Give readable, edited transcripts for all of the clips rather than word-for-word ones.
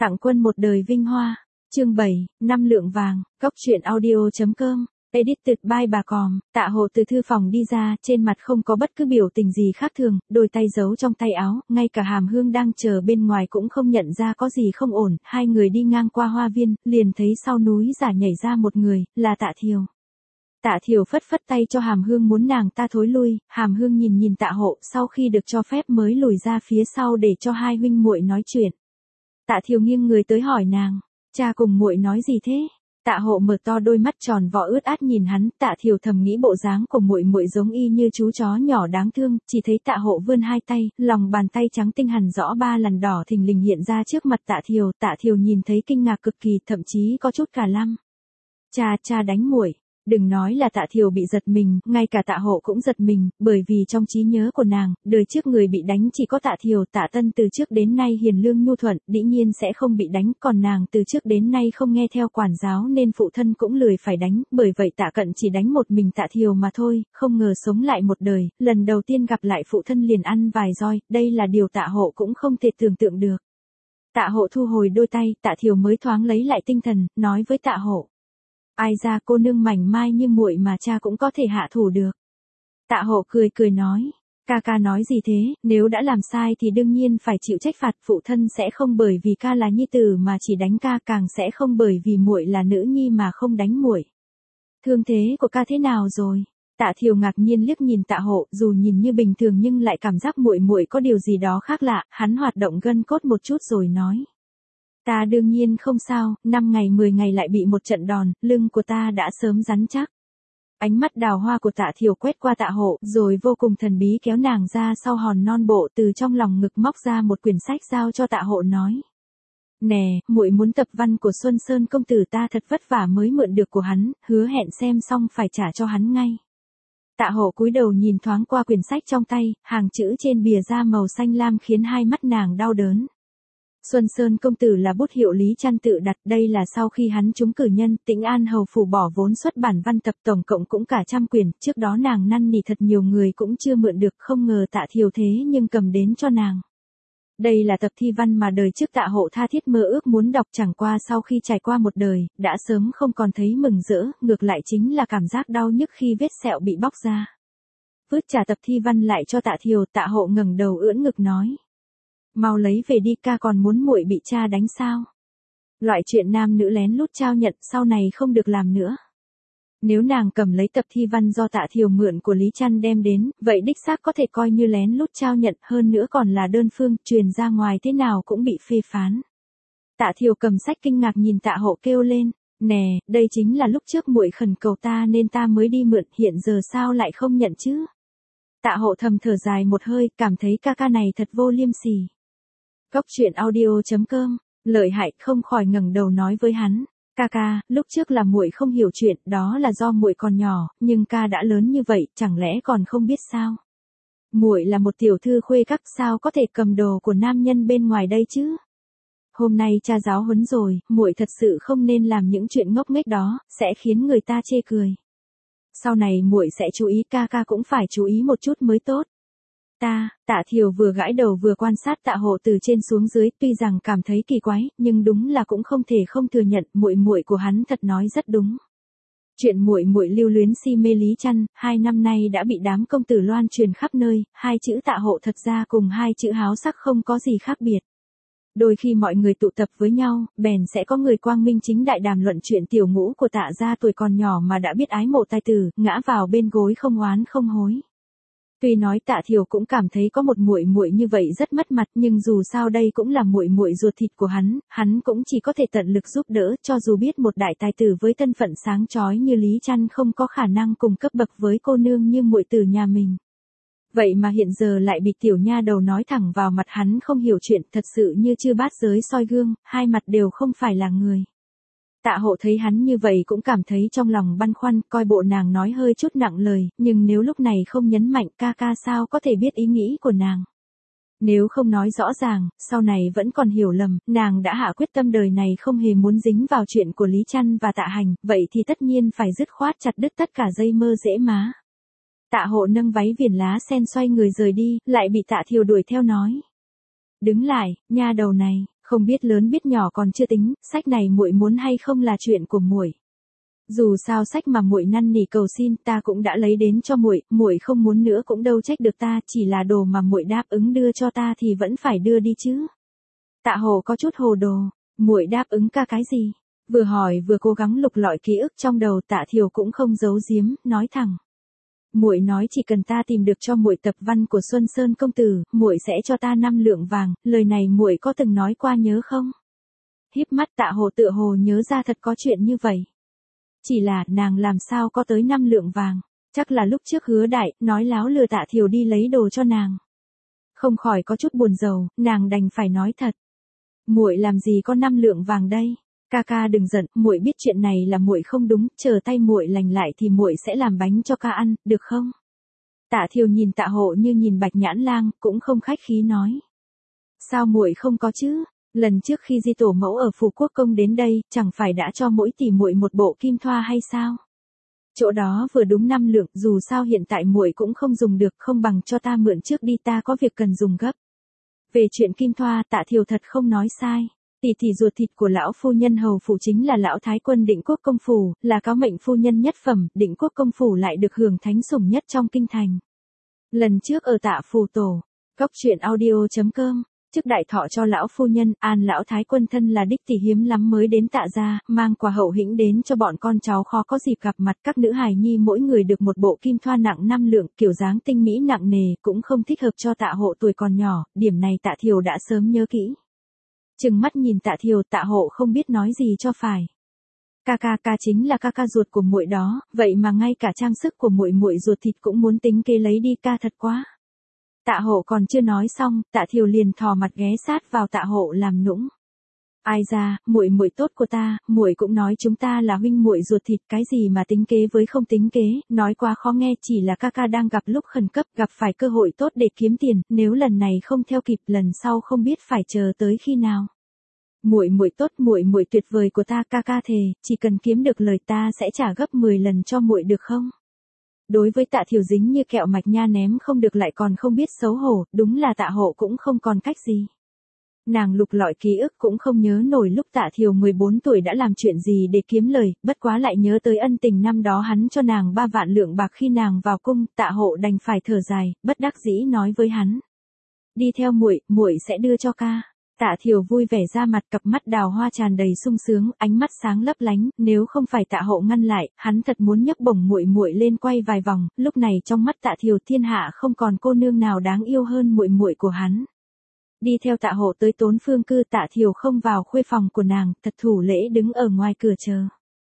Tặng quân một đời vinh hoa. Chương 7, 5 lượng vàng. Góc truyện audio.com. Edited by bà Còm. Tạ Hộ từ thư phòng đi ra, trên mặt không có bất cứ biểu tình gì khác thường, đôi tay giấu trong tay áo, ngay cả Hàm Hương đang chờ bên ngoài cũng không nhận ra có gì không ổn. Hai người đi ngang qua hoa viên, liền thấy sau núi giả nhảy ra một người, là Tạ Thiều. Tạ Thiều phất phất tay cho Hàm Hương muốn nàng ta thối lui, Hàm Hương nhìn nhìn Tạ Hộ, sau khi được cho phép mới lùi ra phía sau để cho hai huynh muội nói chuyện. Tạ Thiều nghiêng người tới hỏi nàng, cha cùng muội nói gì thế? Tạ Hộ mở to đôi mắt tròn vo ướt át nhìn hắn, Tạ Thiều thầm nghĩ bộ dáng của muội muội giống y như chú chó nhỏ đáng thương, chỉ thấy Tạ Hộ vươn hai tay, lòng bàn tay trắng tinh hằn rõ 3 lần đỏ thình lình hiện ra trước mặt Tạ Thiều nhìn thấy kinh ngạc cực kỳ, thậm chí có chút cả lăm. Cha đánh muội. Đừng nói là Tạ Thiều bị giật mình, ngay cả Tạ Hộ cũng giật mình, bởi vì trong trí nhớ của nàng, đời trước người bị đánh chỉ có Tạ Thiều. Tạ Tân từ trước đến nay hiền lương nhu thuận, dĩ nhiên sẽ không bị đánh, còn nàng từ trước đến nay không nghe theo quản giáo nên phụ thân cũng lười phải đánh, bởi vậy Tạ Cận chỉ đánh một mình Tạ Thiều mà thôi, không ngờ sống lại một đời, lần đầu tiên gặp lại phụ thân liền ăn vài roi, đây là điều Tạ Hộ cũng không thể tưởng tượng được. Tạ Hộ thu hồi đôi tay, Tạ Thiều mới thoáng lấy lại tinh thần, nói với Tạ Hộ. Ai ra cô nương mảnh mai như muội mà cha cũng có thể hạ thủ được. Tạ Hộ cười nói, ca nói gì thế, nếu đã làm sai thì đương nhiên phải chịu trách phạt, phụ thân sẽ không bởi vì ca là nhi tử mà chỉ đánh ca, càng sẽ không bởi vì muội là nữ nhi mà không đánh muội. Thương thế của ca thế nào rồi? Tạ Thiều ngạc nhiên liếc nhìn Tạ Hộ, dù nhìn như bình thường nhưng lại cảm giác muội có điều gì đó khác lạ, hắn hoạt động gân cốt một chút rồi nói. Ta đương nhiên không sao, 5 ngày 10 ngày lại bị một trận đòn, lưng của ta đã sớm rắn chắc. Ánh mắt đào hoa của Tạ Thiều quét qua Tạ Hộ, rồi vô cùng thần bí kéo nàng ra sau hòn non bộ, từ trong lòng ngực móc ra một quyển sách giao cho Tạ Hộ nói. Nè, muội muốn tập văn của Xuân Sơn công tử, ta thật vất vả mới mượn được của hắn, hứa hẹn xem xong phải trả cho hắn ngay. Tạ Hộ cúi đầu nhìn thoáng qua quyển sách trong tay, hàng chữ trên bìa da màu xanh lam khiến hai mắt nàng đau đớn. Xuân Sơn công tử là bút hiệu Lý Trăn tự đặt, đây là sau khi hắn trúng cử nhân, Tĩnh An hầu phủ bỏ vốn xuất bản văn tập, tổng cộng cũng cả 100 quyển, trước đó nàng năn nỉ thật nhiều người cũng chưa mượn được, không ngờ Tạ Thiều thế nhưng cầm đến cho nàng. Đây là tập thi văn mà đời trước Tạ Hộ tha thiết mơ ước muốn đọc, chẳng qua sau khi trải qua một đời, đã sớm không còn thấy mừng rỡ, ngược lại chính là cảm giác đau nhức khi vết sẹo bị bóc ra. Vứt trả tập thi văn lại cho Tạ Thiều, Tạ Hộ ngẩng đầu ưỡn ngực nói. Mau lấy về đi, ca còn muốn muội bị cha đánh sao? Loại chuyện nam nữ lén lút trao nhận sau này không được làm nữa. Nếu nàng cầm lấy tập thi văn do Tạ Thiều mượn của Lý Trăn đem đến, vậy đích xác có thể coi như lén lút trao nhận, hơn nữa còn là đơn phương, truyền ra ngoài thế nào cũng bị phê phán. Tạ Thiều cầm sách kinh ngạc nhìn Tạ Hộ kêu lên, nè, đây chính là lúc trước muội khẩn cầu ta nên ta mới đi mượn, hiện giờ sao lại không nhận chứ? Tạ Hộ thầm thở dài một hơi, cảm thấy ca này thật vô liêm sỉ. Góc truyện audio.com, Lợi Hại không khỏi ngẩng đầu nói với hắn, ca, lúc trước là muội không hiểu chuyện, đó là do muội còn nhỏ, nhưng ca đã lớn như vậy, chẳng lẽ còn không biết sao? Muội là một tiểu thư khuê các, sao có thể cầm đồ của nam nhân bên ngoài đây chứ? Hôm nay cha giáo huấn rồi, muội thật sự không nên làm những chuyện ngốc nghếch đó, sẽ khiến người ta chê cười. Sau này muội sẽ chú ý, ca cũng phải chú ý một chút mới tốt. Tạ Thiều vừa gãi đầu vừa quan sát Tạ Hộ từ trên xuống dưới, tuy rằng cảm thấy kỳ quái, nhưng đúng là cũng không thể không thừa nhận, muội của hắn thật nói rất đúng. Chuyện muội lưu luyến si mê Lý Trăn, 2 năm nay đã bị đám công tử loan truyền khắp nơi, hai chữ Tạ Hộ thật ra cùng hai chữ háo sắc không có gì khác biệt. Đôi khi mọi người tụ tập với nhau, bèn sẽ có người quang minh chính đại đàm luận chuyện tiểu ngũ của Tạ gia tuổi còn nhỏ mà đã biết ái mộ tài tử, ngã vào bên gối không oán không hối. Tuy nói Tạ Thiều cũng cảm thấy có một muội như vậy rất mất mặt, nhưng dù sao đây cũng là muội ruột thịt của hắn cũng chỉ có thể tận lực giúp đỡ, cho dù biết một đại tài tử với thân phận sáng chói như Lý Trăn không có khả năng cùng cấp bậc với cô nương như muội tử nhà mình. Vậy mà hiện giờ lại bị tiểu nha đầu nói thẳng vào mặt, hắn không hiểu chuyện, thật sự như chư bát giới soi gương, hai mặt đều không phải là người. Tạ Hộ thấy hắn như vậy cũng cảm thấy trong lòng băn khoăn, coi bộ nàng nói hơi chút nặng lời, nhưng nếu lúc này không nhấn mạnh, ca sao có thể biết ý nghĩ của nàng. Nếu không nói rõ ràng, sau này vẫn còn hiểu lầm, nàng đã hạ quyết tâm đời này không hề muốn dính vào chuyện của Lý Trăn và Tạ Hành, vậy thì tất nhiên phải dứt khoát chặt đứt tất cả dây mơ rễ má. Tạ Hộ nâng váy viền lá sen xoay người rời đi, lại bị Tạ Thiều đuổi theo nói. Đứng lại, nha đầu này, Không biết lớn biết nhỏ còn chưa tính, sách này muội muốn hay không là chuyện của muội. Dù sao sách mà muội năn nỉ cầu xin ta cũng đã lấy đến cho muội, muội không muốn nữa cũng đâu trách được ta, chỉ là đồ mà muội đáp ứng đưa cho ta thì vẫn phải đưa đi chứ. Tạ Hồ có chút hồ đồ, muội đáp ứng ca cái gì? Vừa hỏi vừa cố gắng lục lọi ký ức trong đầu. Tạ Thiều cũng không giấu giếm, nói thẳng. Muội nói chỉ cần ta tìm được cho muội tập văn của Xuân Sơn công tử, muội sẽ cho ta 5 lượng vàng, lời này muội có từng nói qua nhớ không? Híp mắt Tạ Hồ tựa hồ nhớ ra thật có chuyện như vậy. Chỉ là nàng làm sao có tới 5 lượng vàng, chắc là lúc trước Hứa Đại nói láo lừa Tạ Thiều đi lấy đồ cho nàng. Không khỏi có chút buồn rầu, nàng đành phải nói thật. Muội làm gì có 5 lượng vàng đây? Ca ca đừng giận, muội biết chuyện này là muội không đúng, chờ tay muội lành lại thì muội sẽ làm bánh cho ca ăn, được không? Tạ Thiều nhìn Tạ Hộ như nhìn Bạch Nhãn Lang, cũng không khách khí nói. Sao muội không có chứ? Lần trước khi Di tổ mẫu ở Phủ Quốc Công đến đây, chẳng phải đã cho mỗi tỷ muội một bộ kim thoa hay sao? Chỗ đó vừa đúng 5 lượng, dù sao hiện tại muội cũng không dùng được, không bằng cho ta mượn trước đi, ta có việc cần dùng gấp. Về chuyện kim thoa, Tạ Thiều thật không nói sai. Tỷ ruột thịt của lão phu nhân hầu phủ chính là lão thái quân Định Quốc công phủ, là cáo mệnh phu nhân nhất phẩm, Định Quốc công phủ lại được hưởng thánh sủng nhất trong kinh thành. Lần trước ở Tạ phủ tổ, coctruyện.audio.com, chức đại thọ cho lão phu nhân, An lão thái quân thân là đích tỷ hiếm lắm mới đến Tạ gia, mang quà hậu hĩnh đến cho bọn con cháu khó có dịp gặp mặt. Các nữ hài nhi mỗi người được một bộ kim thoa nặng 5 lượng, kiểu dáng tinh mỹ nặng nề, cũng không thích hợp cho Tạ Hộ tuổi còn nhỏ, điểm này Tạ Thiều đã sớm nhớ kỹ. Trừng mắt nhìn Tạ Thiều, Tạ Hộ không biết nói gì cho phải. Ca chính là ca ruột của muội đó, vậy mà ngay cả trang sức của muội ruột thịt cũng muốn tính kế lấy đi, ca thật quá. Tạ Hộ còn chưa nói xong, Tạ Thiều liền thò mặt ghé sát vào Tạ Hộ làm nũng. Ai ra, muội tốt của ta, muội cũng nói chúng ta là huynh muội ruột thịt, cái gì mà tính kế với không tính kế, nói quá khó nghe, chỉ là ca đang gặp lúc khẩn cấp, gặp phải cơ hội tốt để kiếm tiền, nếu lần này không theo kịp, lần sau không biết phải chờ tới khi nào. Muội tốt, muội tuyệt vời của ta, ca thề, chỉ cần kiếm được lời ta sẽ trả gấp 10 lần cho muội được không? Đối với Tạ Thiều dính như kẹo mạch nha, ném không được lại còn không biết xấu hổ, đúng là Tạ Hộ cũng không còn cách gì. Nàng lục lọi ký ức cũng không nhớ nổi lúc Tạ Thiều 14 tuổi đã làm chuyện gì để kiếm lời, bất quá lại nhớ tới ân tình năm đó hắn cho nàng 3 vạn lượng bạc khi nàng vào cung. Tạ Hộ đành phải thở dài, bất đắc dĩ nói với hắn. Đi theo muội sẽ đưa cho ca. Tạ Thiều vui vẻ ra mặt, cặp mắt đào hoa tràn đầy sung sướng, ánh mắt sáng lấp lánh, nếu không phải Tạ Hộ ngăn lại, hắn thật muốn nhấc bổng muội lên quay vài vòng, lúc này trong mắt Tạ Thiều thiên hạ không còn cô nương nào đáng yêu hơn muội của hắn. Đi theo Tạ Hộ tới Tốn Phương Cư, Tạ Thiều không vào khuê phòng của nàng, thật thủ lễ đứng ở ngoài cửa chờ.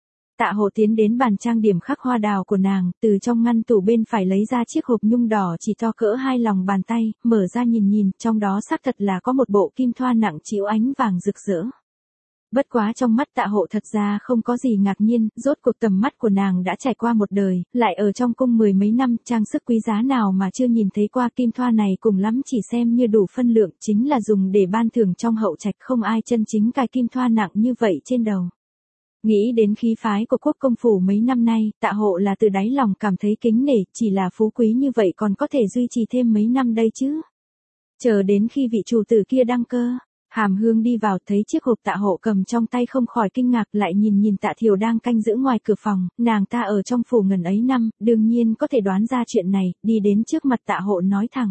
Tạ Hộ tiến đến bàn trang điểm khắc hoa đào của nàng, từ trong ngăn tủ bên phải lấy ra chiếc hộp nhung đỏ chỉ to cỡ 2 lòng bàn tay, mở ra nhìn, trong đó xác thật là có một bộ kim thoa nặng chịu ánh vàng rực rỡ. Bất quá trong mắt Tạ Hộ thật ra không có gì ngạc nhiên, rốt cuộc tầm mắt của nàng đã trải qua một đời, lại ở trong cung 10 mấy năm, trang sức quý giá nào mà chưa nhìn thấy qua, kim thoa này cùng lắm chỉ xem như đủ phân lượng, chính là dùng để ban thưởng trong hậu trạch, không ai chân chính cài kim thoa nặng như vậy trên đầu. Nghĩ đến khí phái của quốc công phủ mấy năm nay, Tạ Hộ là từ đáy lòng cảm thấy kính nể, chỉ là phú quý như vậy còn có thể duy trì thêm mấy năm đây chứ. Chờ đến khi vị chủ tử kia đăng cơ, Hàm Hương đi vào thấy chiếc hộp Tạ Hộ cầm trong tay không khỏi kinh ngạc, lại nhìn Tạ Thiều đang canh giữ ngoài cửa phòng, nàng ta ở trong phủ ngần ấy năm, đương nhiên có thể đoán ra chuyện này, đi đến trước mặt Tạ Hộ nói thẳng.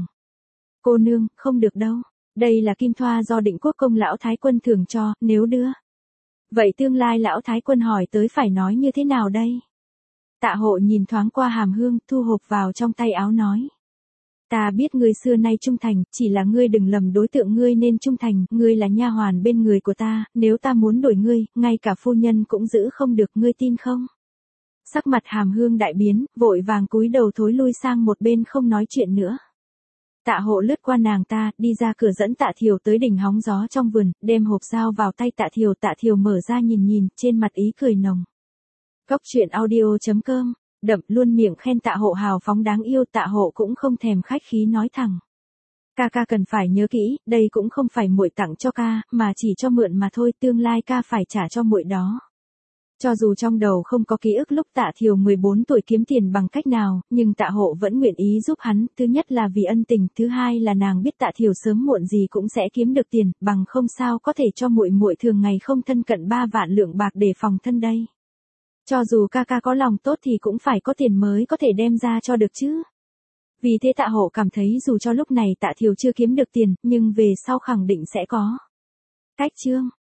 Cô nương, không được đâu, đây là kim thoa do Định Quốc công lão thái quân thưởng cho, nếu đưa. Vậy tương lai lão thái quân hỏi tới phải nói như thế nào đây? Tạ Hộ nhìn thoáng qua Hàm Hương, thu hộp vào trong tay áo nói. Ta biết ngươi xưa nay trung thành, chỉ là ngươi đừng lầm đối tượng, ngươi nên trung thành, ngươi là nha hoàn bên người của ta, nếu ta muốn đổi ngươi, ngay cả phu nhân cũng giữ không được, ngươi tin không? Sắc mặt Hàm Hương đại biến, vội vàng cúi đầu thối lui sang một bên không nói chuyện nữa. Tạ Hộ lướt qua nàng ta, đi ra cửa dẫn Tạ Thiều tới đỉnh hóng gió trong vườn, đem hộp dao vào tay Tạ Thiều mở ra nhìn, trên mặt ý cười nồng. Coctruyện.audio.com, đậm luôn miệng khen Tạ Hộ hào phóng đáng yêu. Tạ Hộ cũng không thèm khách khí nói thẳng. Ca cần phải nhớ kỹ, đây cũng không phải muội tặng cho ca, mà chỉ cho mượn mà thôi, tương lai ca phải trả cho muội đó. Cho dù trong đầu không có ký ức lúc Tạ Thiều 14 tuổi kiếm tiền bằng cách nào, nhưng Tạ Hộ vẫn nguyện ý giúp hắn, thứ nhất là vì ân tình, thứ hai là nàng biết Tạ Thiều sớm muộn gì cũng sẽ kiếm được tiền, bằng không sao có thể cho muội muội thường ngày không thân cận 3 vạn lượng bạc để phòng thân đây. Cho dù ca ca có lòng tốt thì cũng phải có tiền mới có thể đem ra cho được chứ. Vì thế Tạ Hộ cảm thấy dù cho lúc này Tạ Thiều chưa kiếm được tiền, nhưng về sau khẳng định sẽ có cách. Chương